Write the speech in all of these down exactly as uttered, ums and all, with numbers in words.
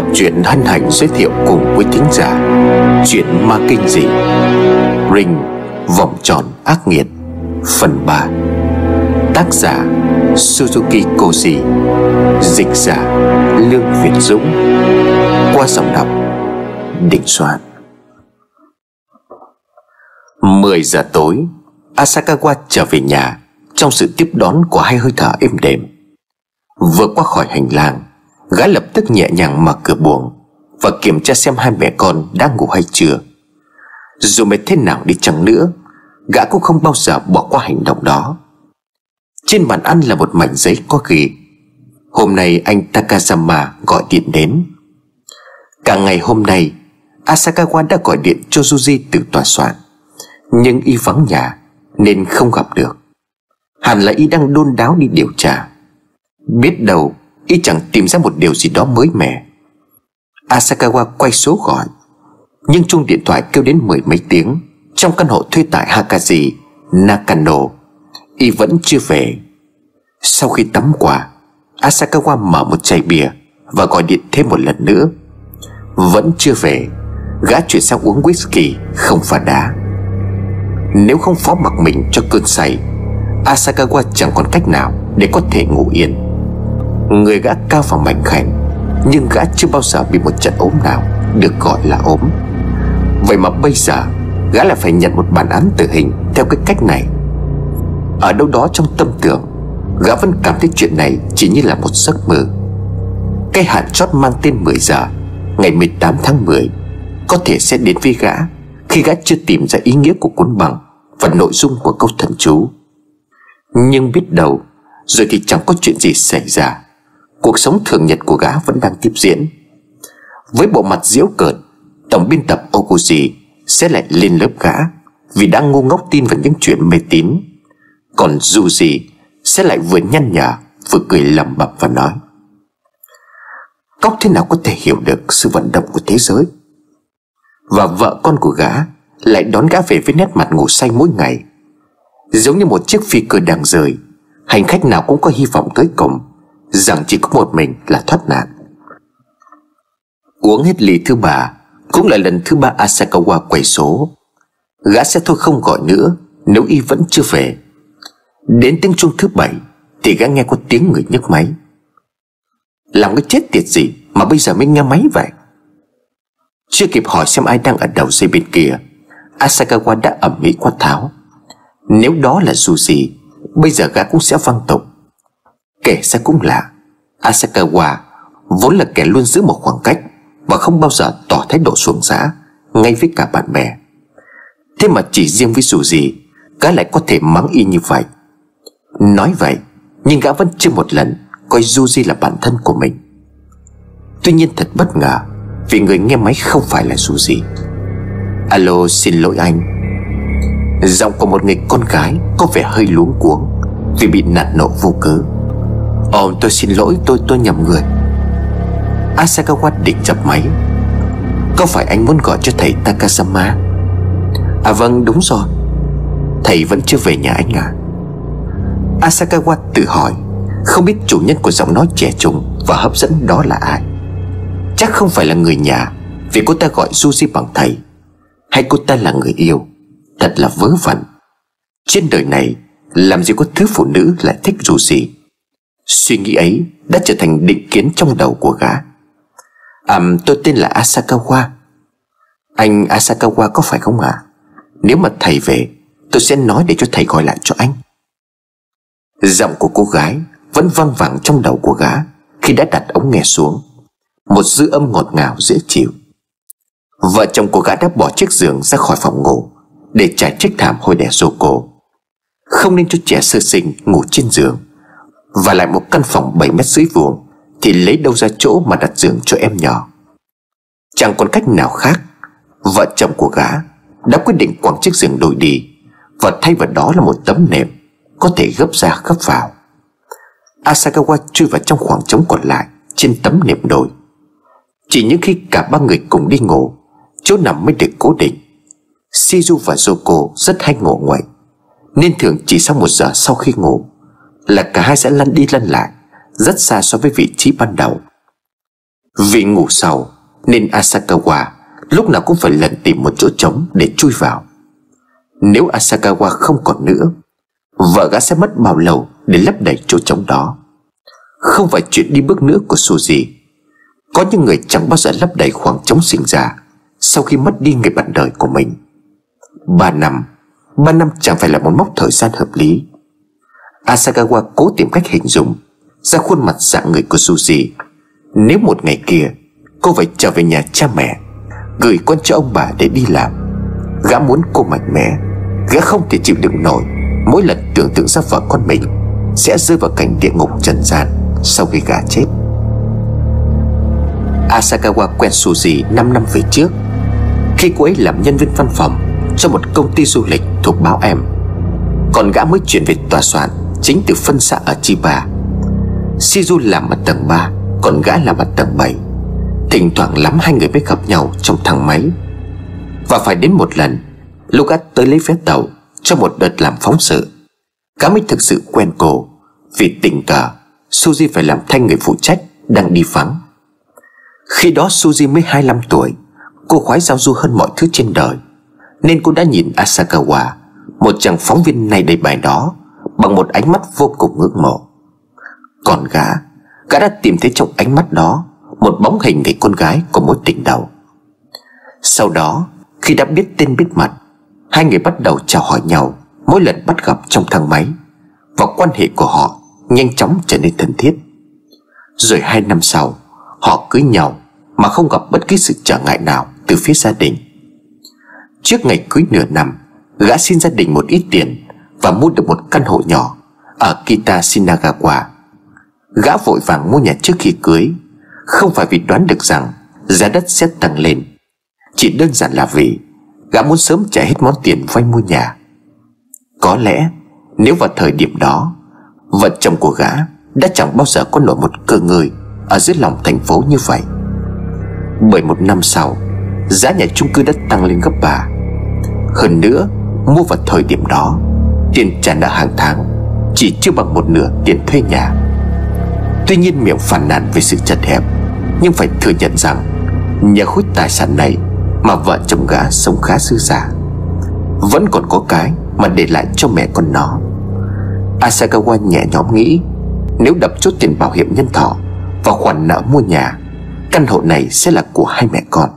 truyện hân hạnh giới thiệu cùng quý thính giả chuyện ma kinh dị Ring Vòng Tròn Ác Nghiệt phần ba. Tác giả Suzuki Koji, dịch giả Lương Việt Dũng, qua giọng đọc Đình Soạn. Mười giờ tối, Asakawa trở về nhà trong sự tiếp đón của hai hơi thở êm đềm. Vừa qua khỏi hành lang, gã lập tức nhẹ nhàng mở cửa buồng và kiểm tra xem hai mẹ con đã ngủ hay chưa. Dù mệt thế nào đi chăng nữa, gã cũng không bao giờ bỏ qua hành động đó. Trên bàn ăn là một mảnh giấy có ghi: hôm nay anh Takazama gọi điện đến. Cả ngày hôm nay, Asakawa đã gọi điện cho Yuji từ tòa soạn, nhưng y vắng nhà nên không gặp được. Hẳn là y đang đôn đáo đi điều tra. Biết đâu y chẳng tìm ra một điều gì đó mới mẻ. Asakawa quay số gọi, nhưng chuông điện thoại kêu đến mười mấy tiếng trong căn hộ thuê tại Hakaji Nakano. Y vẫn chưa về. Sau khi tắm qua, Asakawa mở một chai bia và gọi điện thêm một lần nữa. Vẫn chưa về. Gã chuyển sang uống whisky không pha đá. Nếu không phó mặc mình cho cơn say, Asakawa chẳng còn cách nào để có thể ngủ yên. Người gã cao và mảnh khảnh, nhưng gã chưa bao giờ bị một trận ốm nào được gọi là ốm. Vậy mà bây giờ gã lại phải nhận một bản án tử hình theo cái cách này. Ở đâu đó trong tâm tưởng, gã vẫn cảm thấy chuyện này chỉ như là một giấc mơ. Cái hạn chót mang tên mười giờ ngày mười tám tháng mười có thể sẽ đến với gã khi gã chưa tìm ra ý nghĩa của cuốn băng và nội dung của câu thần chú. Nhưng biết đâu rồi thì chẳng có chuyện gì xảy ra. Cuộc sống thường nhật của gã vẫn đang tiếp diễn. Với bộ mặt giễu cợt, tổng biên tập Okuji sẽ lại lên lớp gã vì đang ngu ngốc tin vào những chuyện mê tín. Còn Yuji sẽ lại vừa nhăn nhở vừa cười lẩm bẩm và nói: cóc thế nào có thể hiểu được sự vận động của thế giới. Và vợ con của gã lại đón gã về với nét mặt ngủ say mỗi ngày. Giống như một chiếc phi cơ đang rời, hành khách nào cũng có hy vọng tới cùng rằng chỉ có một mình là thoát nạn. Uống hết ly thứ ba, cũng là lần thứ ba Asakawa quay số. Gã sẽ thôi không gọi nữa nếu y vẫn chưa về. Đến tiếng chuông thứ bảy thì gã nghe có tiếng người nhấc máy. Làm cái chết tiệt gì mà bây giờ mới nghe máy vậy? Chưa kịp hỏi xem ai đang ở đầu dây bên kia, Asakawa đã ầm ĩ quát tháo: nếu đó là Yuji, bây giờ gã cũng sẽ văng tục. Kể ra cũng lạ, Asakawa vốn là kẻ luôn giữ một khoảng cách và không bao giờ tỏ thái độ xuồng xã ngay với cả bạn bè. Thế mà chỉ riêng với Yuji, gã lại có thể mắng y như vậy. Nói vậy, nhưng gã vẫn chưa một lần coi Yuji là bạn thân của mình. Tuy nhiên thật bất ngờ, vì người nghe máy không phải là Yuji. Alo, xin lỗi anh. Giọng của một người con gái có vẻ hơi luống cuống vì bị nạt nộ vô cớ. Ồ, tôi xin lỗi, tôi tôi nhầm người. Asakawa định chập máy. Có phải anh muốn gọi cho thầy Takazama? À vâng, đúng rồi. Thầy vẫn chưa về nhà anh à? Asakawa tự hỏi, không biết chủ nhân của giọng nói trẻ trung và hấp dẫn đó là ai. Chắc không phải là người nhà, vì cô ta gọi Yuji bằng thầy. Hay cô ta là người yêu? Thật là vớ vẩn. Trên đời này làm gì có thứ phụ nữ lại thích Yuji. Suy nghĩ ấy đã trở thành định kiến trong đầu của gã. À, tôi tên là Asakawa. Anh Asakawa có phải không ạ? À? Nếu mà thầy về, tôi sẽ nói để cho thầy gọi lại cho anh. Giọng của cô gái vẫn văng vẳng trong đầu của gã khi đã đặt ống nghe xuống. Một dư âm ngọt ngào dễ chịu. Vợ chồng của gã đã bỏ chiếc giường ra khỏi phòng ngủ để trải chiếc thảm hôi đẻ Yoko. Không nên cho trẻ sơ sinh ngủ trên giường, và lại một căn phòng bảy mét dưới vuông thì lấy đâu ra chỗ mà đặt giường cho em nhỏ. Chẳng còn cách nào khác, vợ chồng của gã đã quyết định quẳng chiếc giường đổi đi và thay vào đó là một tấm nệm có thể gấp ra gấp vào. Asakawa chui vào trong khoảng trống còn lại trên tấm nệm đổi. Chỉ những khi cả ba người cùng đi ngủ, chỗ nằm mới được cố định. Shizu và Yoko rất hay ngủ nguậy, nên thường chỉ sau một giờ sau khi ngủ là cả hai sẽ lăn đi lăn lại rất xa so với vị trí ban đầu. Vì ngủ sâu nên Asakawa lúc nào cũng phải lần tìm một chỗ trống để chui vào. Nếu Asakawa không còn nữa, vợ gã sẽ mất bao lâu để lấp đầy chỗ trống đó. Không phải chuyện đi bước nữa của Suzy. Có những người chẳng bao giờ lấp đầy khoảng trống sinh ra sau khi mất đi người bạn đời của mình. Ba năm Ba năm chẳng phải là một mốc thời gian hợp lý. Asakawa cố tìm cách hình dung ra khuôn mặt dạng người của Suzy. Nếu một ngày kia cô phải trở về nhà cha mẹ, gửi con cho ông bà để đi làm, gã muốn cô mạnh mẽ. Gã không thể chịu đựng nổi mỗi lần tưởng tượng ra vợ con mình sẽ rơi vào cảnh địa ngục trần gian sau khi gã chết. Asakawa quen Suzy năm năm về trước, khi cô ấy làm nhân viên văn phòng cho một công ty du lịch thuộc báo Em. Còn gã mới chuyển về tòa soạn chính từ phân xã ở Chiba. Shizu làm ở tầng ba, còn gã làm ở tầng bảy. Thỉnh thoảng lắm hai người mới gặp nhau trong thang máy. Và phải đến một lần, lúc gã tới lấy vé tàu cho một đợt làm phóng sự, gã mới thực sự quen cô. Vì tình cờ Suzy phải làm thay người phụ trách đang đi vắng. Khi đó Suzy mới hai mươi lăm tuổi. Cô khoái giao du hơn mọi thứ trên đời, nên cô đã nhìn Asakawa, một chàng phóng viên này đầy bài đó, bằng một ánh mắt vô cùng ngưỡng mộ. Còn gã Gã đã tìm thấy trong ánh mắt đó một bóng hình người con gái của mối tình đầu. Sau đó, khi đã biết tên biết mặt, hai người bắt đầu chào hỏi nhau mỗi lần bắt gặp trong thang máy, và quan hệ của họ nhanh chóng trở nên thân thiết. Rồi hai năm sau, họ cưới nhau mà không gặp bất kỳ sự trở ngại nào từ phía gia đình. Trước ngày cưới nửa năm, gã xin gia đình một ít tiền và mua được một căn hộ nhỏ ở Kita Shinagawa. Gã vội vàng mua nhà trước khi cưới, không phải vì đoán được rằng giá đất sẽ tăng lên, chỉ đơn giản là vì gã muốn sớm trả hết món tiền vay mua nhà. Có lẽ nếu vào thời điểm đó, vợ chồng của gã đã chẳng bao giờ có nổi một cơ ngơi ở dưới lòng thành phố như vậy. Bởi một năm sau, giá nhà chung cư đã tăng lên gấp ba. Hơn nữa, mua vào thời điểm đó, tiền trả nợ hàng tháng chỉ chưa bằng một nửa tiền thuê nhà. Tuy nhiên miệng phàn nàn về sự chật hẹp, nhưng phải thừa nhận rằng nhờ khối tài sản này mà vợ chồng gã sống khá dư giả, vẫn còn có cái mà để lại cho mẹ con nó. Asakawa nhẹ nhõm nghĩ, nếu đập chốt tiền bảo hiểm nhân thọ và khoản nợ mua nhà, căn hộ này sẽ là của hai mẹ con.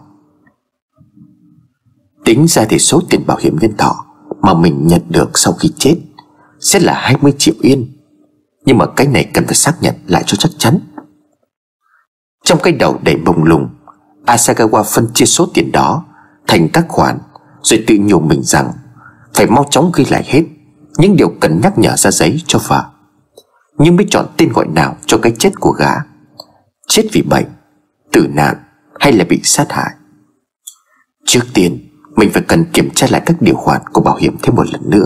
Tính ra thì số tiền bảo hiểm nhân thọ mà mình nhận được sau khi chết sẽ là hai mươi triệu yên. Nhưng mà cái này cần phải xác nhận lại cho chắc chắn. Trong cái đầu đầy bồng lùng, Asakawa phân chia số tiền đó thành các khoản, rồi tự nhủ mình rằng phải mau chóng ghi lại hết những điều cần nhắc nhở ra giấy cho vợ. Nhưng biết chọn tên gọi nào cho cái chết của gã: chết vì bệnh, tử nạn hay là bị sát hại. Trước tiên mình phải cần kiểm tra lại các điều khoản của bảo hiểm thêm một lần nữa.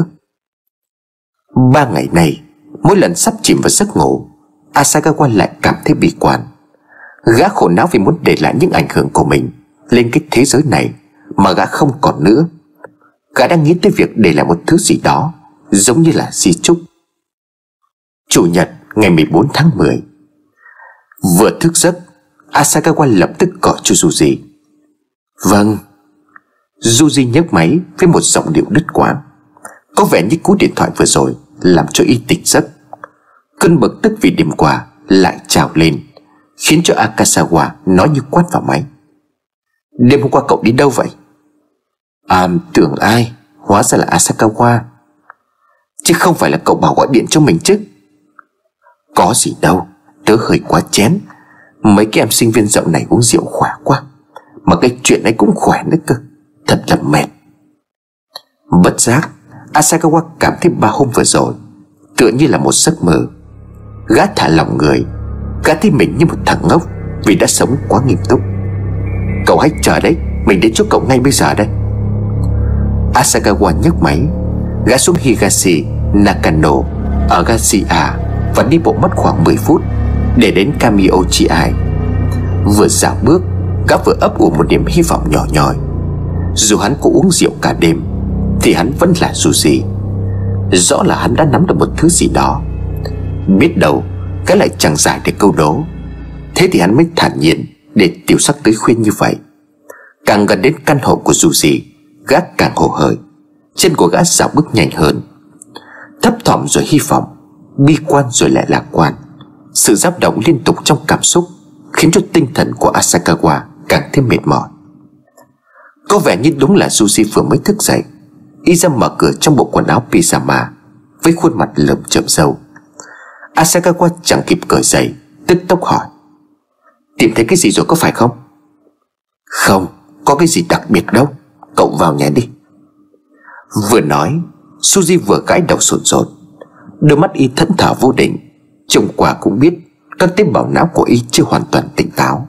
Ba ngày nay, mỗi lần sắp chìm vào giấc ngủ, Asakawa lại cảm thấy bi quan. Gã khổ não vì muốn để lại những ảnh hưởng của mình lên cái thế giới này mà gã không còn nữa. Gã đang nghĩ tới việc để lại một thứ gì đó giống như là di chúc. Chủ nhật ngày mười bốn tháng mười. Vừa thức giấc, Asakawa lập tức gọi cho Yuji. Vâng. Yuji nhấc máy với một giọng điệu đứt quãng. Có vẻ như cú điện thoại vừa rồi làm cho y tỉnh giấc. Cơn bực tức vì đêm qua lại trào lên, khiến cho Akasawa nói như quát vào máy. Đêm hôm qua cậu đi đâu vậy? À, tưởng ai, hóa ra là Asakawa. Chứ không phải là cậu bảo gọi điện cho mình chứ? Có gì đâu, tớ hơi quá chén. Mấy cái em sinh viên dạo này uống rượu khỏe quá, mà cái chuyện ấy cũng khỏe nữa cơ. Thật là mệt. Bất giác, Asakawa cảm thấy ba hôm vừa rồi tựa như là một giấc mơ. Gã thả lỏng người. Gã thấy mình như một thằng ngốc vì đã sống quá nghiêm túc. Cậu hãy chờ đấy, mình đến chỗ cậu ngay bây giờ đây. Asakawa nhấc máy. Gã xuống Higashi Nakano ở ga gi a và đi bộ mất khoảng mười phút để đến Kamiochi. Vừa dạo bước, gã vừa ấp ủ một niềm hy vọng nhỏ nhoi. Dù hắn có uống rượu cả đêm thì hắn vẫn là Yuji. Rõ là hắn đã nắm được một thứ gì đó. Biết đâu cái lại chẳng giải được câu đố. Thế thì hắn mới thản nhiên để tiểu sắc tới khuyên như vậy. Càng gần đến căn hộ của Suzy, gã càng hồ hởi. Chân của gã dạo bước nhanh hơn, thấp thỏm rồi hy vọng, bi quan rồi lại lạc quan. Sự dao động liên tục trong cảm xúc khiến cho tinh thần của Asakawa càng thêm mệt mỏi. Có vẻ như đúng là Suzy vừa mới thức dậy. Y ra mở cửa trong bộ quần áo pyjama với khuôn mặt lởm chởm râu. Asakawa chẳng kịp cởi giày, tức tốc hỏi: "Tìm thấy cái gì rồi có phải không?" "Không có cái gì đặc biệt đâu, cậu vào nhà đi." Vừa nói, Suzy vừa gãi đầu sồn sồn. Đôi mắt y thẫn thờ vô định, trông qua cũng biết các tế bào não của y chưa hoàn toàn tỉnh táo.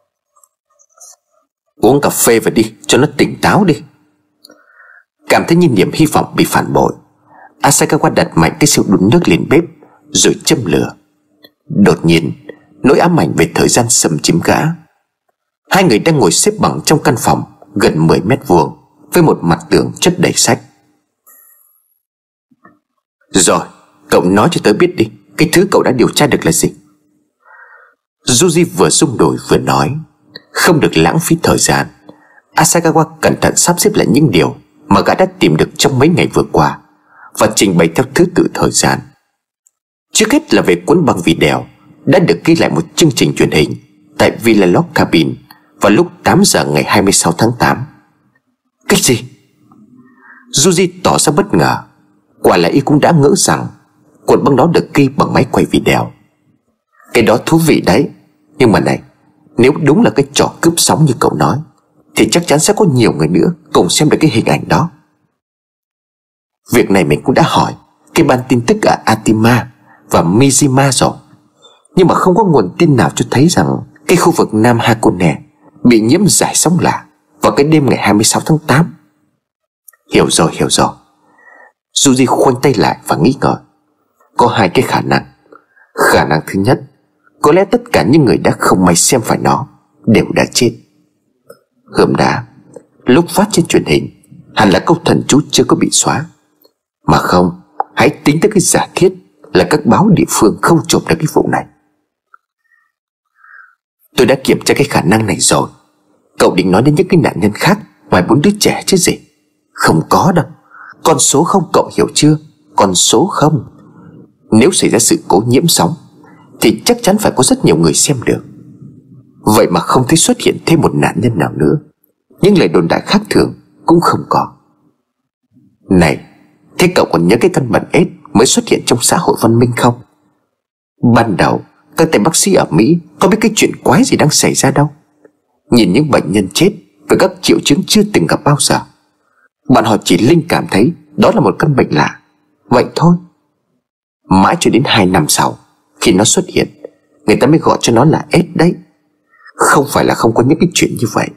"Uống cà phê vào đi cho nó tỉnh táo đi." Cảm thấy như niềm hy vọng bị phản bội, Asakawa đặt mạnh cái siêu đun nước lên bếp rồi châm lửa. Đột nhiên, nỗi ám ảnh về thời gian xâm chiếm gã. Hai người đang ngồi xếp bằng trong căn phòng gần mười mét vuông với một mặt tường chất đầy sách. "Rồi, cậu nói cho tớ biết đi, cái thứ cậu đã điều tra được là gì?" Suzy vừa rung đùi vừa nói. Không được lãng phí thời gian, Asakawa cẩn thận sắp xếp lại những điều mà gã đã tìm được trong mấy ngày vừa qua và trình bày theo thứ tự thời gian. Trước hết là về cuốn băng video đã được ghi lại một chương trình truyền hình tại Villa Log Cabin vào lúc tám giờ ngày hai mươi sáu tháng tám. Cái gì? Suzy tỏ ra bất ngờ. Quả là y cũng đã ngỡ rằng cuộn băng đó được ghi bằng máy quay video. Cái đó thú vị đấy. Nhưng mà này, nếu đúng là cái trò cướp sóng như cậu nói thì chắc chắn sẽ có nhiều người nữa cùng xem được cái hình ảnh đó. Việc này mình cũng đã hỏi cái ban tin tức ở Atima và Mizima rồi, nhưng mà không có nguồn tin nào cho thấy rằng cái khu vực Nam Hakone bị nhiễm giải sóng lạ vào cái đêm ngày hai mươi sáu tháng tám. Hiểu rồi, hiểu rồi. Suzy khoanh tay lại và nghĩ ngợi. Có hai cái khả năng. Khả năng thứ nhất, có lẽ tất cả những người đã không may xem phải nó đều đã chết. Hôm đã lúc phát trên truyền hình hẳn là câu thần chú chưa có bị xóa. Mà không, hãy tính tới cái giả thiết là các báo địa phương không chụp được cái vụ này. Tôi đã kiểm tra cái khả năng này rồi. Cậu định nói đến những cái nạn nhân khác ngoài bốn đứa trẻ chứ gì? Không có đâu. Con số không, cậu hiểu chưa? Con số không. Nếu xảy ra sự cố nhiễm sóng thì chắc chắn phải có rất nhiều người xem được. Vậy mà không thấy xuất hiện thêm một nạn nhân nào nữa. Những lời đồn đại khác thường cũng không có. Này, thế cậu còn nhớ cái căn bệnh AIDS mới xuất hiện trong xã hội văn minh không? Ban đầu các tay bác sĩ ở Mỹ có biết cái chuyện quái gì đang xảy ra đâu. Nhìn những bệnh nhân chết với các triệu chứng chưa từng gặp bao giờ, bọn họ chỉ linh cảm thấy đó là một căn bệnh lạ. Vậy thôi. Mãi cho đến hai năm sau, khi nó xuất hiện, người ta mới gọi cho nó là AIDS đấy. Không phải là không có những cái chuyện như vậy.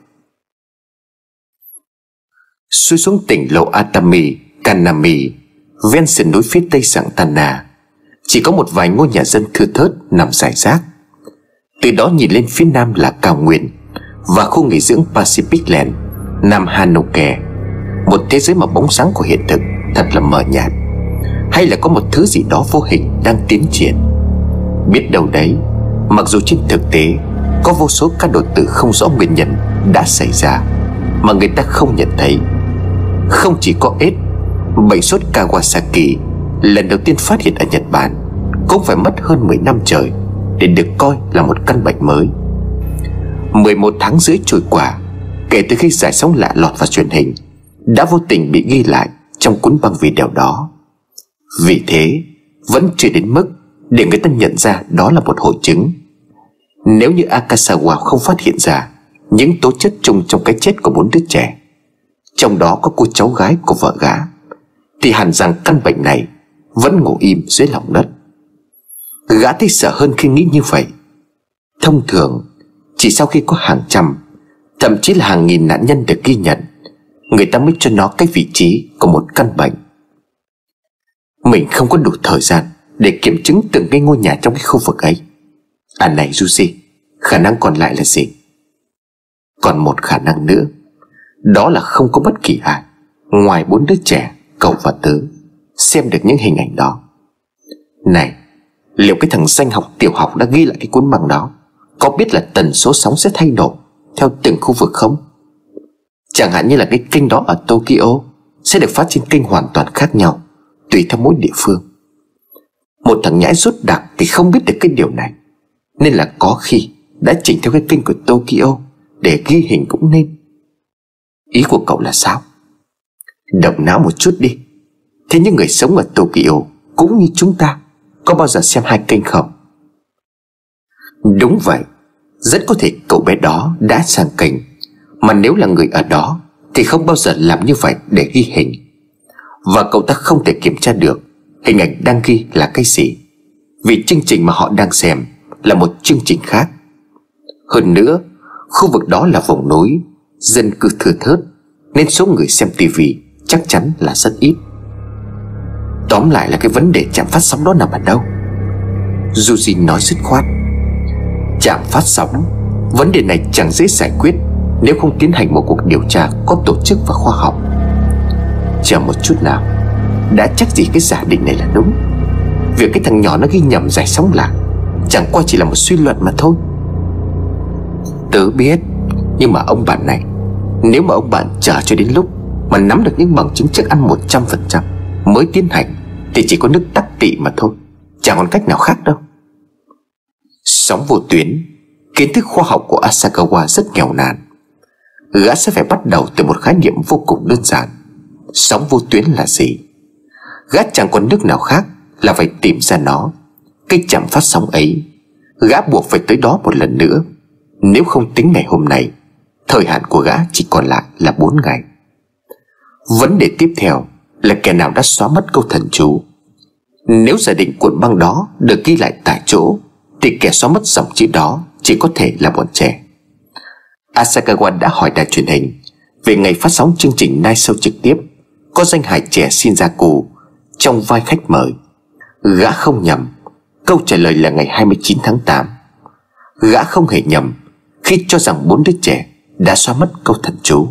Xuôi xuống tỉnh lộ Atami, Kanami, ven sườn núi phía tây Santana, chỉ có một vài ngôi nhà dân thưa thớt nằm rải rác. Từ đó nhìn lên phía nam là cao nguyên và khu nghỉ dưỡng Pacific Land, Nam Hanoke. Một thế giới mà bóng sáng của hiện thực thật là mờ nhạt. Hay là có một thứ gì đó vô hình đang tiến triển? Biết đâu đấy, mặc dù trên thực tế có vô số ca đột tử không rõ nguyên nhân đã xảy ra mà người ta không nhận thấy. Không chỉ có AIDS, bệnh sốt Kawasaki lần đầu tiên phát hiện ở Nhật Bản cũng phải mất hơn mười năm trời để được coi là một căn bệnh mới. Mười một tháng rưỡi trôi qua kể từ khi giải sóng lạ lọt vào truyền hình đã vô tình bị ghi lại trong cuốn băng video đó. Vì thế vẫn chưa đến mức để người ta nhận ra đó là một hội chứng. Nếu như Akasawa không phát hiện ra những tố chất chung trong cái chết của bốn đứa trẻ, trong đó có cô cháu gái của vợ gã, thì hẳn rằng căn bệnh này vẫn ngủ im dưới lòng đất. Gã thấy sợ hơn khi nghĩ như vậy. Thông thường, chỉ sau khi có hàng trăm, thậm chí là hàng nghìn nạn nhân được ghi nhận, người ta mới cho nó cái vị trí của một căn bệnh. Mình không có đủ thời gian để kiểm chứng từng cái ngôi nhà trong cái khu vực ấy. À này Suzy, khả năng còn lại là gì? Còn một khả năng nữa, đó là không có bất kỳ ai ngoài bốn đứa trẻ, cậu và tớ, xem được những hình ảnh đó. Này, liệu cái thằng danh học tiểu học đã ghi lại cái cuốn băng đó có biết là tần số sóng sẽ thay đổi theo từng khu vực không? Chẳng hạn như là cái kênh đó ở Tokyo sẽ được phát trên kênh hoàn toàn khác nhau tùy theo mỗi địa phương. Một thằng nhãi rốt đặc thì không biết được cái điều này, nên là có khi đã chỉnh theo cái kênh của Tokyo để ghi hình cũng nên. Ý của cậu là sao? Động não một chút đi. Thế những người sống ở Tokyo cũng như chúng ta có bao giờ xem hai kênh không? Đúng vậy, rất có thể cậu bé đó đã sang kênh, mà nếu là người ở đó thì không bao giờ làm như vậy để ghi hình. Và cậu ta không thể kiểm tra được hình ảnh đang ghi là cái gì, vì chương trình mà họ đang xem là một chương trình khác. Hơn nữa, khu vực đó là vùng núi, dân cư thưa thớt, nên số người xem tivi chắc chắn là rất ít. Tóm lại là cái vấn đề trạm phát sóng đó nằm ở đâu? Yuji nói dứt khoát. Trạm phát sóng, vấn đề này chẳng dễ giải quyết nếu không tiến hành một cuộc điều tra có tổ chức và khoa học. Chờ một chút nào, đã chắc gì cái giả định này là đúng. Việc cái thằng nhỏ nó ghi nhầm giải sóng là chẳng qua chỉ là một suy luận mà thôi. Tớ biết, nhưng mà ông bạn này, nếu mà ông bạn chờ cho đến lúc mà nắm được những bằng chứng chắc ăn một trăm phần trăm mới tiến hành thì chỉ có nước tắc tị mà thôi, chẳng còn cách nào khác đâu. Sóng vô tuyến, kiến thức khoa học của Asakawa rất nghèo nàn. Gã sẽ phải bắt đầu từ một khái niệm vô cùng đơn giản. Sóng vô tuyến là gì? Gã chẳng còn nước nào khác là phải tìm ra nó. Cái chạm phát sóng ấy, gã buộc phải tới đó một lần nữa. Nếu không tính ngày hôm nay, thời hạn của gã chỉ còn lại là bốn ngày. Vấn đề tiếp theo là kẻ nào đã xóa mất câu thần chú. Nếu giả định cuộn băng đó được ghi lại tại chỗ thì kẻ xóa mất dòng chữ đó chỉ có thể là bọn trẻ. Asakawa đã hỏi đài truyền hình về ngày phát sóng chương trình Night Show trực tiếp có danh hài trẻ Shinjaku trong vai khách mời. Gã không nhầm, câu trả lời là ngày hai mươi chín tháng tám. Gã không hề nhầm khi cho rằng bốn đứa trẻ đã xóa mất câu thần chú.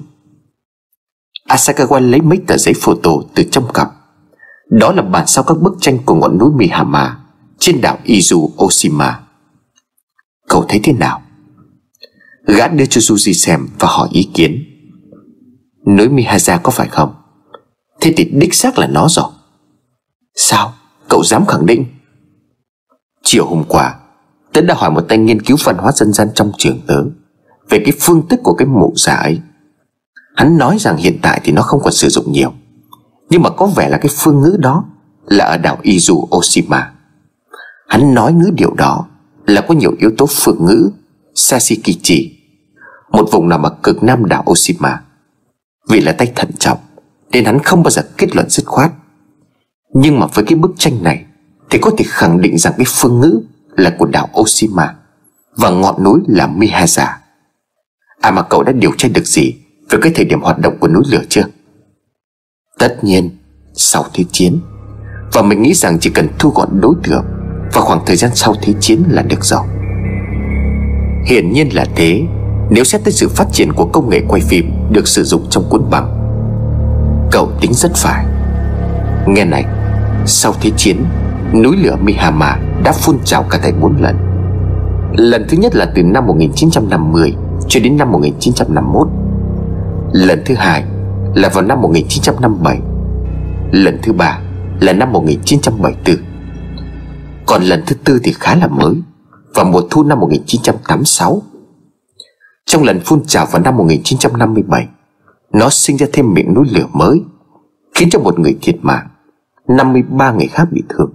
Asakawa lấy mấy tờ giấy photo từ trong cặp. Đó là bản sao các bức tranh của ngọn núi Mihama trên đảo Izu Oshima. Cậu thấy thế nào? Gã đưa cho Yuji xem và hỏi ý kiến. Núi Mihaza có phải không? Thế thì đích xác là nó rồi. Sao? Cậu dám khẳng định? Chiều hôm qua, tớ đã hỏi một tay nghiên cứu văn hóa dân gian trong trường tớ về cái phương thức của cái mộ giả ấy. Hắn nói rằng hiện tại thì nó không còn sử dụng nhiều, nhưng mà có vẻ là cái phương ngữ đó là ở đảo Izu Oshima. Hắn nói ngữ điệu đó là có nhiều yếu tố phương ngữ Sashikichi, một vùng nằm ở cực nam đảo Oshima. Vì là tay thận trọng nên hắn không bao giờ kết luận dứt khoát. Nhưng mà với cái bức tranh này thì có thể khẳng định rằng cái phương ngữ là của đảo Oshima và ngọn núi là Mihaza. À mà cậu đã điều tra được gì về cái thời điểm hoạt động của núi lửa chưa? Tất nhiên sau Thế chiến. Và mình nghĩ rằng chỉ cần thu gọn đối tượng vào khoảng thời gian sau Thế chiến là được rồi. Hiển nhiên là thế, nếu xét tới sự phát triển của công nghệ quay phim được sử dụng trong cuốn băng. Cậu tính rất phải. Nghe này, sau Thế chiến, núi lửa Mihama đã phun trào cả thảy bốn lần. Lần thứ nhất là từ năm một nghìn chín trăm năm mươi cho đến năm một nghìn chín trăm năm mươi mốt. Lần thứ hai là vào năm một nghìn chín trăm năm mươi bảy. Lần thứ ba là năm một nghìn chín trăm bảy mươi tư. Còn lần thứ tư thì khá là mới, vào mùa thu năm một nghìn chín trăm tám mươi sáu. Trong lần phun trào vào năm một nghìn chín trăm năm mươi bảy, nó sinh ra thêm miệng núi lửa mới, khiến cho một người thiệt mạng, năm mươi ba người khác bị thương.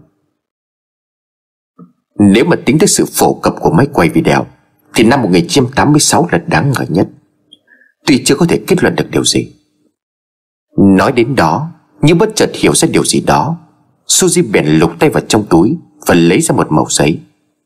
Nếu mà tính tới sự phổ cập của máy quay video thì năm một nghìn chín trăm tám mươi sáu là đáng ngờ nhất. Tuy chưa có thể kết luận được điều gì. Nói đến đó, nhưng bất chợt hiểu ra điều gì đó, Suzy bèn lục tay vào trong túi và lấy ra một mẩu giấy.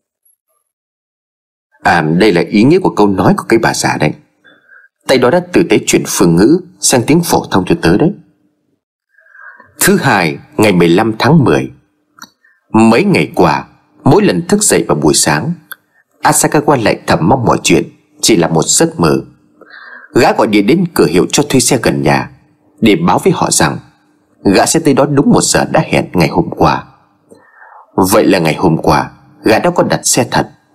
À, đây là ý nghĩa của câu nói của cái bà già đấy. Tay đó đã tử tế chuyển phương ngữ sang tiếng phổ thông cho tớ đấy. Thứ hai, ngày mười lăm tháng mười. Mấy ngày qua, mỗi lần thức dậy vào buổi sáng, Asakawa lại thầm mong mọi chuyện chỉ là một giấc mơ. Gã gọi điện đến cửa hiệu cho thuê xe gần nhà để báo với họ rằng gã sẽ tới đó đúng một giờ đã hẹn ngày hôm qua. Vậy là ngày hôm qua gã đã có đặt xe thật.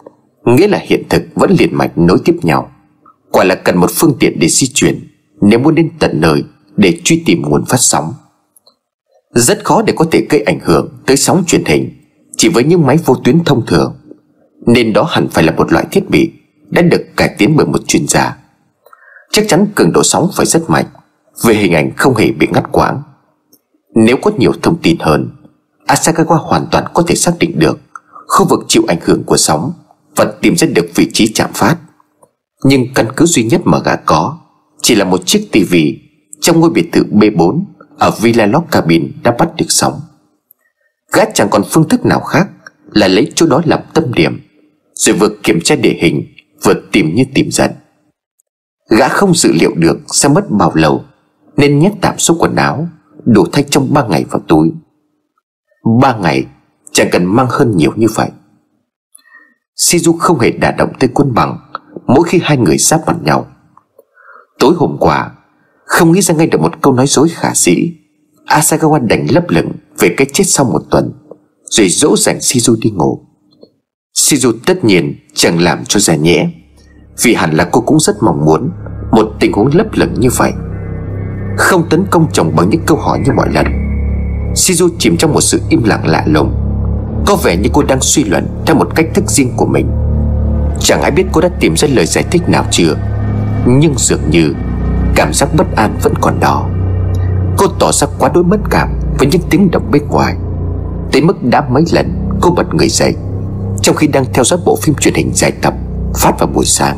nghĩa là hiện thực vẫn liền mạch nối tiếp nhau. Quả là cần một phương tiện để di chuyển nếu muốn đến tận nơi để truy tìm nguồn phát sóng. Rất khó để có thể gây ảnh hưởng tới sóng truyền hình chỉ với những máy vô tuyến thông thường, nên đó hẳn phải là một loại thiết bị đã được cải tiến bởi một chuyên gia. Chắc chắn cường độ sóng phải rất mạnh, về hình ảnh không hề bị ngắt quãng. Nếu có nhiều thông tin hơn, Asakawa hoàn toàn có thể xác định được khu vực chịu ảnh hưởng của sóng và tìm ra được vị trí chạm phát. Nhưng căn cứ duy nhất mà gã có chỉ là một chiếc tivi trong ngôi biệt thự B bốn ở Villa Log Cabin đã bắt được sóng. Gã chẳng còn phương thức nào khác là lấy chỗ đó làm tâm điểm, rồi vừa kiểm tra địa hình vừa tìm như tìm dần. Gã không dự liệu được sẽ mất bao lâu, nên nhét tạm số quần áo đủ thay trong ba ngày vào túi. Ba ngày chẳng cần mang hơn nhiều như vậy. Shizu không hề đả động tới quân bằng mỗi khi hai người giáp mặt nhau. Tối hôm qua, không nghĩ ra ngay được một câu nói dối khả dĩ, Asakawa đành lấp lửng về cái chết sau một tuần, rồi dỗ dành Shizu đi ngủ. Shizu tất nhiên chẳng làm cho ra nhẽ, vì hẳn là cô cũng rất mong muốn một tình huống lấp lửng như vậy. Không tấn công chồng bằng những câu hỏi như mọi lần, Shizu chìm trong một sự im lặng lạ lùng. Có vẻ như cô đang suy luận theo một cách thức riêng của mình. Chẳng ai biết cô đã tìm ra lời giải thích nào chưa, nhưng dường như cảm giác bất an vẫn còn đó. Cô tỏ ra quá đối mất cảm với những tiếng động bên ngoài, tới mức đã mấy lần cô bật người dậy trong khi đang theo dõi bộ phim truyền hình dài tập phát vào buổi sáng.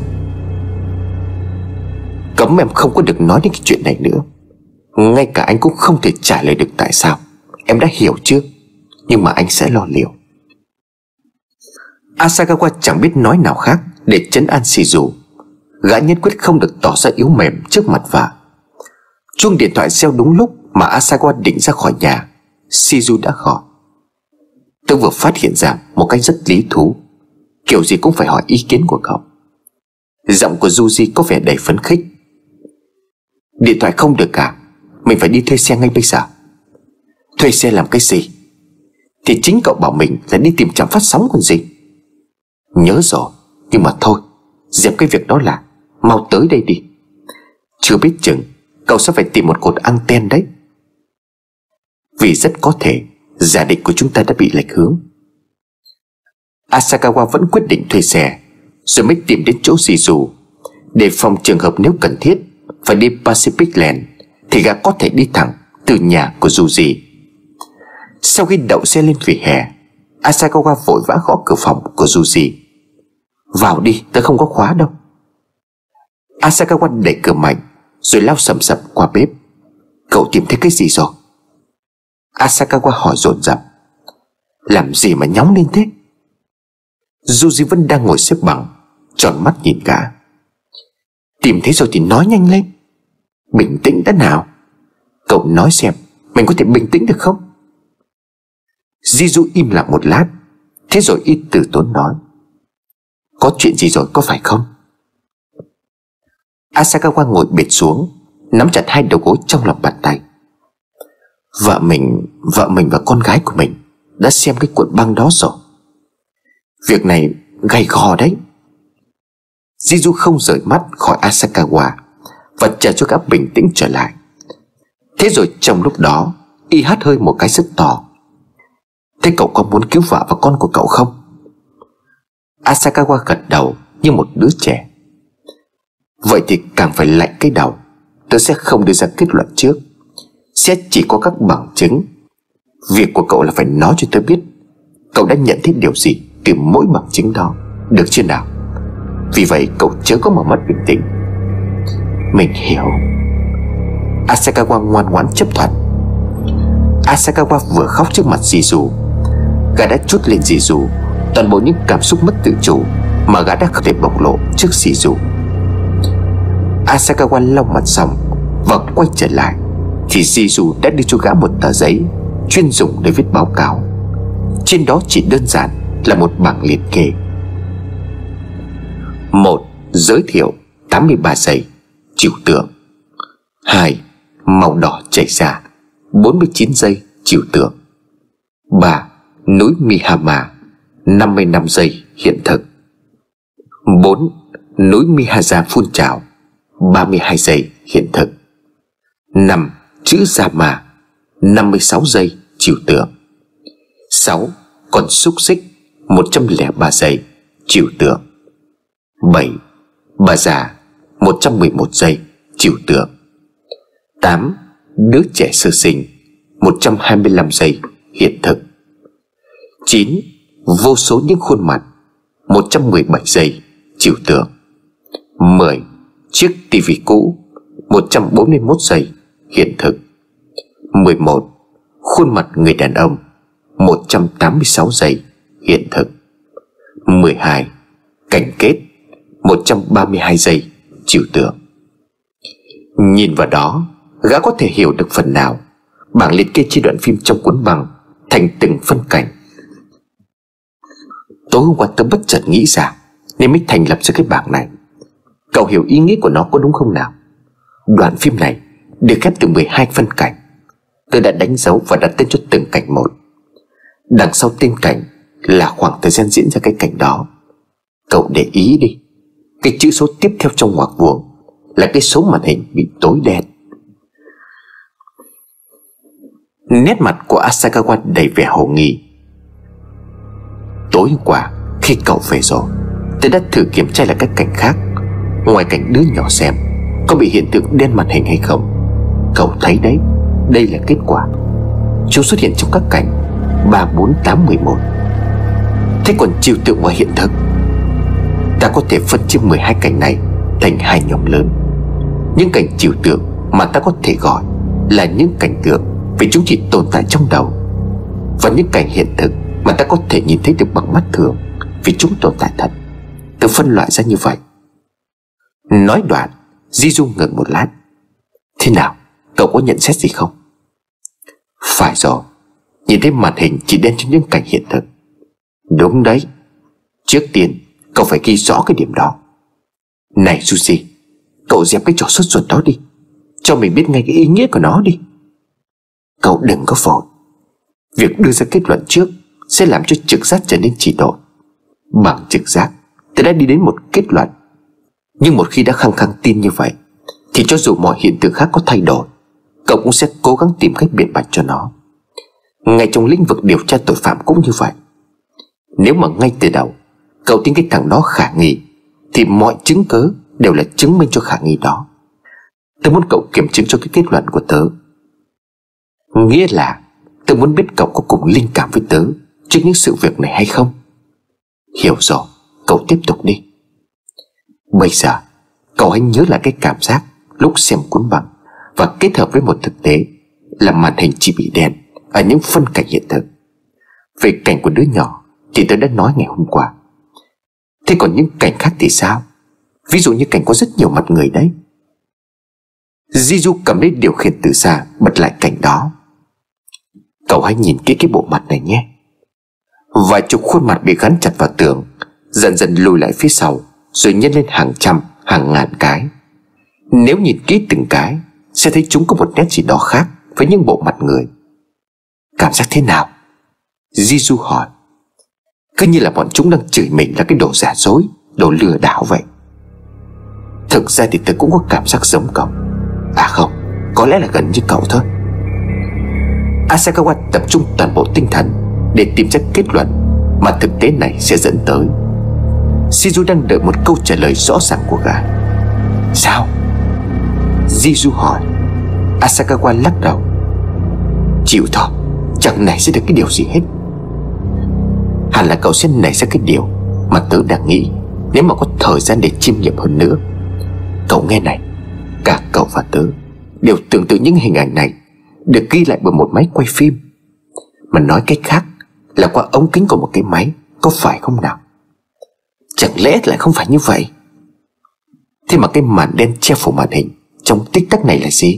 Cấm em không có được nói đến cái chuyện này nữa. Ngay cả anh cũng không thể trả lời được tại sao. Em đã hiểu chưa? Nhưng mà anh sẽ lo liệu. Asakawa chẳng biết nói nào khác để trấn an Shizu. Gã nhất quyết không được tỏ ra yếu mềm trước mặt vợ. Chuông điện thoại reo đúng lúc mà Asakawa định ra khỏi nhà. Shizu đã gọi. Tôi vừa phát hiện ra một cách rất lý thú, kiểu gì cũng phải hỏi ý kiến của cậu. Giọng của Yuji có vẻ đầy phấn khích. Điện thoại không được cả, mình phải đi thuê xe ngay bây giờ. Thuê xe làm cái gì? Thì chính cậu bảo mình là đi tìm trạm phát sóng còn gì. Nhớ rồi, nhưng mà thôi, dẹp cái việc đó lại, mau tới đây đi. Chưa biết chừng cậu sẽ phải tìm một cột anten đấy. Vì rất có thể giả định của chúng ta đã bị lệch hướng. Asakawa vẫn quyết định thuê xe, rồi mới tìm đến chỗ Shizu, để phòng trường hợp nếu cần thiết phải đi Pacific Land thì gã có thể đi thẳng từ nhà của Yuji. Sau khi đậu xe lên vỉa hè, Asakawa vội vã gõ cửa phòng của Yuji. Vào đi, tớ không có khóa đâu. Asakawa đẩy cửa mạnh rồi lao sầm sập qua bếp. Cậu tìm thấy cái gì rồi? Asakawa hỏi dồn dập. Làm gì mà nhóng lên thế? Yuji vẫn đang ngồi xếp bằng, tròn mắt nhìn gã. Tìm thấy rồi thì nói nhanh lên. Bình tĩnh đã nào. Cậu nói xem mình có thể bình tĩnh được không? Jizu im lặng một lát, thế rồi ít từ tốn nói. Có chuyện gì rồi có phải không? Asakawa ngồi bệt xuống, nắm chặt hai đầu gối trong lòng bàn tay. Vợ mình, vợ mình và con gái của mình đã xem cái cuộn băng đó rồi. Việc này gay gò đấy. Jizu không rời mắt khỏi Asakawa và chờ cho gã bình tĩnh trở lại. Thế rồi trong lúc đó, y hắt hơi một cái rất to. Thế cậu có muốn cứu vợ và con của cậu không? Asakawa gật đầu như một đứa trẻ. Vậy thì càng phải lạnh cái đầu. Tớ sẽ không đưa ra kết luận trước, sẽ chỉ có các bằng chứng. Việc của cậu là phải nói cho tớ biết cậu đã nhận thấy điều gì từ mỗi bằng chứng đó, được chưa nào? Vì vậy cậu chớ có mà mất bình tĩnh. Mình hiểu. Asakawa ngoan ngoãn chấp thuận. Asakawa vừa khóc trước mặt Jizu. Gã đã trút lên Jizu toàn bộ những cảm xúc mất tự chủ mà gã đã không thể bộc lộ trước Jizu. Asakawa lau mặt xong và quay trở lại thì Jizu đã đưa cho gã một tờ giấy chuyên dùng để viết báo cáo. Trên đó chỉ đơn giản là một bảng liệt kê. Một. Giới thiệu tám mươi ba giây trừu tượng. Hai. Màu đỏ chảy ra bốn mươi chín giây trừu tượng. Ba. Núi Mihama năm mươi năm giây hiện thực. Bốn. Núi Mihaja phun trào, ba mươi hai giây hiện thực. Năm. Chữ Yama, năm mươi sáu giây trừu tượng. Sáu. Con xúc xích, một trăm lẻ ba giây trừu tượng. Bảy. Bà già, một trăm mười một giây trừu tượng. Tám. Đứa trẻ sơ sinh, một trăm hai mươi lăm giây hiện thực. Chín. Vô số những khuôn mặt, một trăm mười bảy giây trừu tượng. Mười. Chiếc tivi cũ, một trăm bốn mươi mốt giây hiện thực. Mười một. Khuôn mặt người đàn ông, một trăm tám mươi sáu giây hiện thực. Mười hai. Cảnh kết, một trăm ba mươi hai giây trừu tượng. Nhìn vào đó, gã có thể hiểu được phần nào bảng liệt kê chi đoạn phim trong cuốn băng thành từng phân cảnh. Tối hôm qua tớ bất chợt nghĩ ra nên mới thành lập ra cái bảng này. Cậu hiểu ý nghĩa của nó có đúng không nào? Đoạn phim này được ghép từ mười hai phân cảnh. Tớ đã đánh dấu và đặt tên cho từng cảnh một. Đằng sau tên cảnh là khoảng thời gian diễn ra cái cảnh đó. Cậu để ý đi, cái chữ số tiếp theo trong ngoặc vuông là cái số màn hình bị tối đen. Nét mặt của Asakawa đầy vẻ hồ nghi. Tối hôm qua khi cậu về rồi, tôi đã thử kiểm tra lại các cảnh khác. Ngoài cảnh đứa nhỏ xem có bị hiện tượng đen màn hình hay không. Cậu thấy đấy, đây là kết quả. Chúng xuất hiện trong các cảnh ba, bốn, tám, mười một. Thế còn trừu tượng và hiện thực, ta có thể phân chia mười hai cảnh này thành hai nhóm lớn. Những cảnh trừu tượng mà ta có thể gọi là những cảnh tượng vì chúng chỉ tồn tại trong đầu, và những cảnh hiện thực mà ta có thể nhìn thấy được bằng mắt thường vì chúng tồn tại thật. Tôi phân loại ra như vậy. Nói đoạn, Jizu ngừng một lát. Thế nào, cậu có nhận xét gì không? Phải rồi, nhìn thấy màn hình chỉ đen cho những cảnh hiện thực. Đúng đấy. Trước tiên cậu phải ghi rõ cái điểm đó. Này Sushi, cậu dẹp cái trò sốt ruột đó đi, cho mình biết ngay cái ý nghĩa của nó đi. Cậu đừng có vội. Việc đưa ra kết luận trước sẽ làm cho trực giác trở nên trì độn. Bằng trực giác, tôi đã đi đến một kết luận. Nhưng một khi đã khăng khăng tin như vậy, thì cho dù mọi hiện tượng khác có thay đổi, cậu cũng sẽ cố gắng tìm cách biện bạch cho nó. Ngay trong lĩnh vực điều tra tội phạm cũng như vậy. Nếu mà ngay từ đầu cậu tin cái thằng đó khả nghi, thì mọi chứng cớ đều là chứng minh cho khả nghi đó. Tôi muốn cậu kiểm chứng cho cái kết luận của tớ. Nghĩa là tôi muốn biết cậu có cùng linh cảm với tớ trước những sự việc này hay không. Hiểu rồi, cậu tiếp tục đi. Bây giờ cậu hãy nhớ lại cái cảm giác lúc xem cuốn băng và kết hợp với một thực tế là màn hình chỉ bị đen ở những phân cảnh hiện thực. Về cảnh của đứa nhỏ thì tớ đã nói ngày hôm qua. Thế còn những cảnh khác thì sao? Ví dụ như cảnh có rất nhiều mặt người đấy. Jizu cầm lấy điều khiển từ xa bật lại cảnh đó. Cậu hãy nhìn kỹ cái bộ mặt này nhé. Vài chục khuôn mặt bị gắn chặt vào tường, dần dần lùi lại phía sau, rồi nhân lên hàng trăm, hàng ngàn cái. Nếu nhìn kỹ từng cái, sẽ thấy chúng có một nét gì đó khác với những bộ mặt người. Cảm giác thế nào? Jizu hỏi. Cứ như là bọn chúng đang chửi mình là cái đồ giả dối, đồ lừa đảo vậy. Thực ra thì tôi cũng có cảm giác giống cậu. À không, có lẽ là gần như cậu thôi. Asakawa tập trung toàn bộ tinh thần để tìm ra kết luận mà thực tế này sẽ dẫn tới. Shizu đang đợi một câu trả lời rõ ràng của gã. Sao? Jizu hỏi. Asakawa lắc đầu. Chịu thôi, chẳng nảy ra được cái điều gì hết. Hẳn là cậu sẽ nảy ra cái điều mà tớ đang nghĩ nếu mà có thời gian để chiêm nghiệm hơn nữa. Cậu nghe này, cả cậu và tớ đều tưởng tượng những hình ảnh này được ghi lại bởi một máy quay phim, mà nói cách khác là qua ống kính của một cái máy, có phải không nào? Chẳng lẽ lại không phải như vậy? Thế mà cái màn đen che phủ màn hình trong tích tắc này là gì?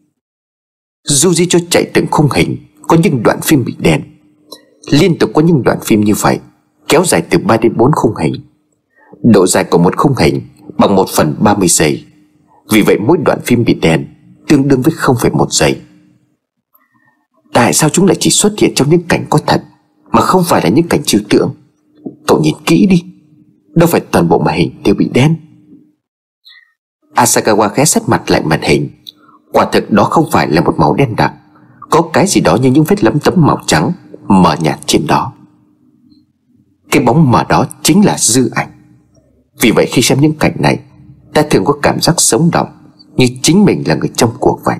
Yuji cho chạy từng khung hình có những đoạn phim bị đen. Liên tục có những đoạn phim như vậy, kéo dài từ ba đến bốn khung hình. Độ dài của một khung hình bằng một phần ba mươi giây. Vì vậy mỗi đoạn phim bị đen tương đương với không phẩy một giây. Tại sao chúng lại chỉ xuất hiện trong những cảnh có thật, mà không phải là những cảnh trừu tượng? Cậu nhìn kỹ đi. đâu phải toàn bộ màn hình đều bị đen. Asakawa ghé sát mặt lại màn hình. Quả thực đó không phải là một màu đen đặc, có cái gì đó như những vết lấm tấm màu trắng mờ nhạt trên đó. Cái bóng mờ đó chính là dư ảnh. Vì vậy khi xem những cảnh này, ta thường có cảm giác sống động, như chính mình là người trong cuộc vậy.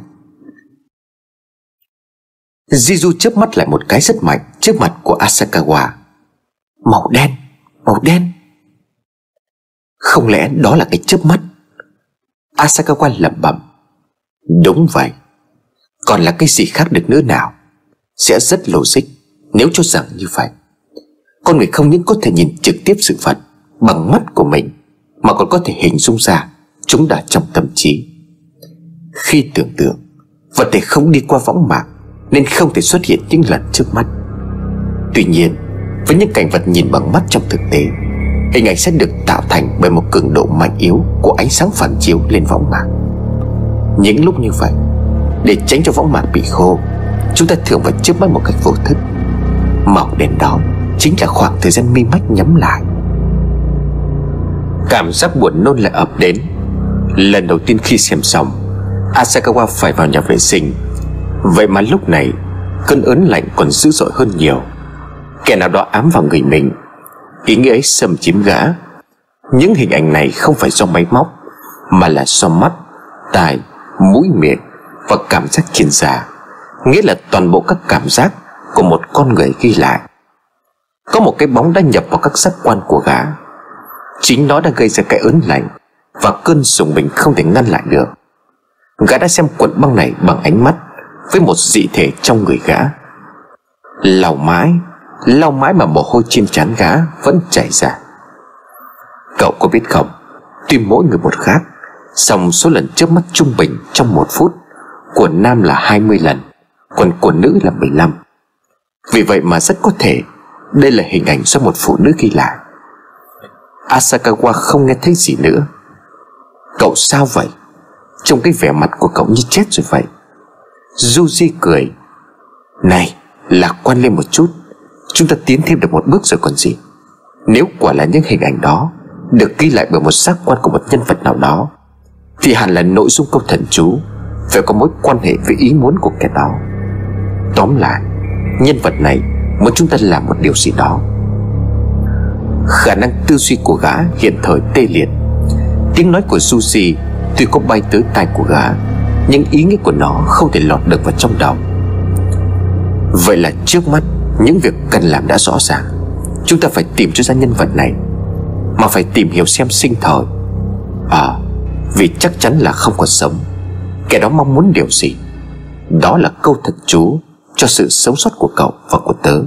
Jizu chớp mắt lại một cái rất mạnh trước mặt của Asakawa. Màu đen, màu đen. Không lẽ đó là cái chớp mắt? Asakawa lẩm bẩm. Đúng vậy. Còn là cái gì khác được nữa nào? Sẽ rất logic nếu cho rằng như vậy. Con người không những có thể nhìn trực tiếp sự vật bằng mắt của mình, mà còn có thể hình dung ra chúng đã trong tâm trí. Khi tưởng tượng, vật thể không đi qua võng mạc nên không thể xuất hiện những lần trước mắt. Tuy nhiên, với những cảnh vật nhìn bằng mắt trong thực tế, hình ảnh sẽ được tạo thành bởi một cường độ mạnh yếu của ánh sáng phản chiếu lên võng mạc. Những lúc như vậy, để tránh cho võng mạc bị khô, chúng ta thường phải chớp mắt một cách vô thức. Màu đen đó chính là khoảng thời gian mi mắt nhắm lại. Cảm giác buồn nôn lại ập đến. Lần đầu tiên khi xem xong, Asakawa phải vào nhà vệ sinh. Vậy mà lúc này cơn ớn lạnh còn dữ dội hơn nhiều. Kẻ nào đó ám vào người mình. Ý nghĩa ấy xâm chiếm gã. Những hình ảnh này không phải do máy móc, mà là do mắt, tai, mũi, miệng và cảm giác trên da. Nghĩa là toàn bộ các cảm giác của một con người ghi lại. Có một cái bóng đã nhập vào các giác quan của gã. Chính nó đã gây ra cái ớn lạnh và cơn rùng mình không thể ngăn lại được. Gã đã xem cuộn băng này bằng ánh mắt với một dị thể trong người gã. Lau mãi, lau mãi mà mồ hôi trên trán gã vẫn chảy ra. Cậu có biết không, tuy mỗi người một khác, song số lần chớp mắt trung bình trong một phút của nam là hai mươi lần, còn của nữ là mười lăm. Vì vậy mà rất có thể đây là hình ảnh do một phụ nữ ghi lại. Asakawa không nghe thấy gì nữa. Cậu sao vậy? Trông cái vẻ mặt của cậu như chết rồi vậy. Yuji cười. Này, lạc quan lên một chút, chúng ta tiến thêm được một bước rồi còn gì. Nếu quả là những hình ảnh đó được ghi lại bởi một giác quan của một nhân vật nào đó, thì hẳn là nội dung câu thần chú phải có mối quan hệ với ý muốn của kẻ đó. Tóm lại, nhân vật này muốn chúng ta làm một điều gì đó. Khả năng tư duy của gã hiện thời tê liệt. Tiếng nói của Suzy tuy có bay tới tai của gã, nhưng ý nghĩa của nó không thể lọt được vào trong đầu. Vậy là trước mắt những việc cần làm đã rõ ràng. Chúng ta phải tìm cho ra nhân vật này, mà phải tìm hiểu xem sinh thời. À, vì chắc chắn là không còn sống. Kẻ đó mong muốn điều gì? Đó là câu thần chú cho sự sống sót của cậu và của tớ.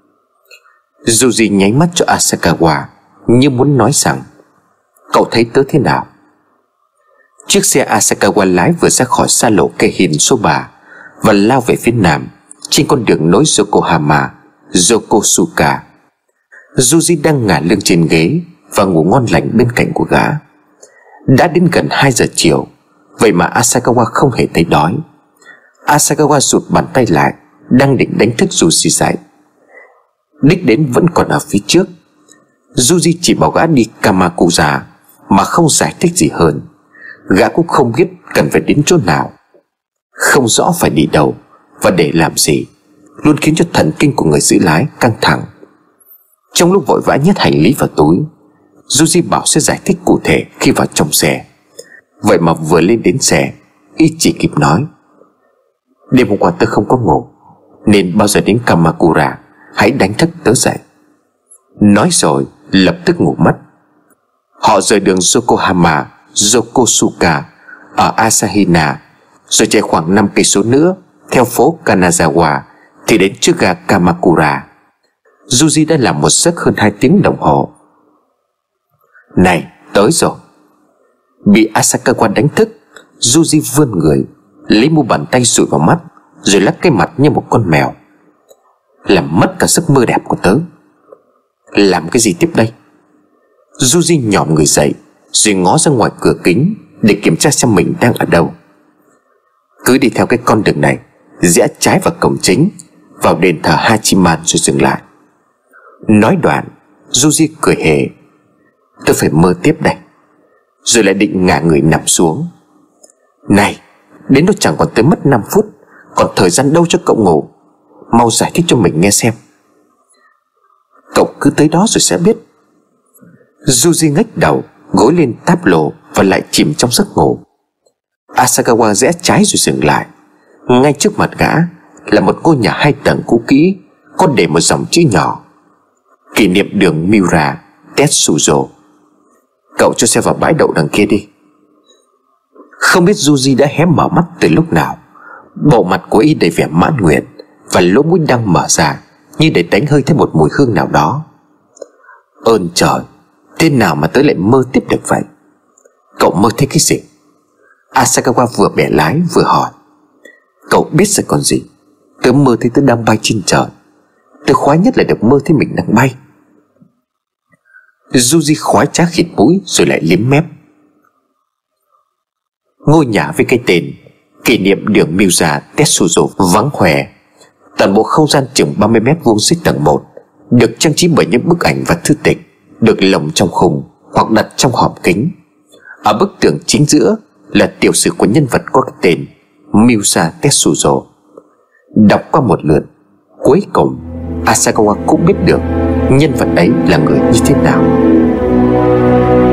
Yuji nháy mắt cho Asakawa như muốn nói rằng, cậu thấy tớ thế nào? Chiếc xe Asakawa lái vừa ra khỏi xa lộ Keihin số ba và lao về phía nam trên con đường nối Yokohama Yokosuka. Yuji đang ngả lưng trên ghế và ngủ ngon lành bên cạnh của gã. Đã đến gần hai giờ chiều, vậy mà Asakawa không hề thấy đói. Asakawa rụt bàn tay lại, đang định đánh thức Yuji dậy. Đích đến vẫn còn ở phía trước. Yuji chỉ bảo gã đi Kamakura mà không giải thích gì hơn. Gã cũng không biết cần phải đến chỗ nào, không rõ phải đi đâu và để làm gì, luôn khiến cho thần kinh của người giữ lái căng thẳng. Trong lúc vội vã nhét hành lý vào túi, Yuji bảo sẽ giải thích cụ thể khi vào trong xe. Vậy mà vừa lên đến xe, y chỉ kịp nói, đêm hôm qua tớ không có ngủ, nên bao giờ đến Kamakura hãy đánh thức tớ dậy. Nói rồi lập tức ngủ mất. Họ rời đường Yokohama Yokosuka ở Asahina, rồi chạy khoảng năm cây số nữa theo phố Kanazawa thì đến trước ga Kamakura. Yuji đã làm một giấc hơn hai tiếng đồng hồ. Này, tới rồi. Bị Asakawa đánh thức, Yuji vươn người, lấy mu bàn tay dụi vào mắt, rồi lắc cái mặt như một con mèo. Làm mất cả giấc mơ đẹp của tớ. Làm cái gì tiếp đây? Yuji nhòm người dậy, rồi ngó ra ngoài cửa kính để kiểm tra xem mình đang ở đâu. Cứ đi theo cái con đường này, rẽ trái vào cổng chính, vào đền thờ Hachiman rồi dừng lại. Nói đoạn, Yuji cười hề. Tôi phải mơ tiếp đây. Rồi lại định ngả người nằm xuống. Này, đến đó chẳng còn tới mất năm phút, còn thời gian đâu cho cậu ngủ. Mau giải thích cho mình nghe xem. Cậu cứ tới đó rồi sẽ biết. Yuji ngách đầu, gối lên táp lồ và lại chìm trong giấc ngủ. Asakawa rẽ trái rồi dừng lại. Ngay trước mặt gã là một ngôi nhà hai tầng cũ kỹ, có để một dòng chữ nhỏ: kỷ niệm đường Miura Tetsuzo. Cậu cho xe vào bãi đậu đằng kia đi. Không biết Yuji đã hé mở mắt từ lúc nào. Bộ mặt của y đầy vẻ mãn nguyện, và lỗ mũi đang mở ra như để đánh hơi thêm một mùi hương nào đó. Ơn trời, thế nào mà tớ lại mơ tiếp được vậy? Cậu mơ thấy cái gì? Asakawa vừa bẻ lái vừa hỏi. Cậu biết rồi còn gì. Tớ mơ thấy tớ đang bay trên trời. Tớ khoái nhất là được mơ thấy mình đang bay. Yuji khoái trá khịt mũi rồi lại liếm mép. Ngôi nhà với cái tên kỷ niệm đường Miura Tetsuzo vắng hoe. Toàn bộ không gian chừng ba mươi mét vuông dưới tầng một được trang trí bởi những bức ảnh và thư tịch, được lồng trong khung hoặc đặt trong hòm kính. Ở bức tường chính giữa là tiểu sử của nhân vật có cái tên Miura Tetsuzo. Đọc qua một lượt, cuối cùng Asakawa cũng biết được nhân vật ấy là người như thế nào.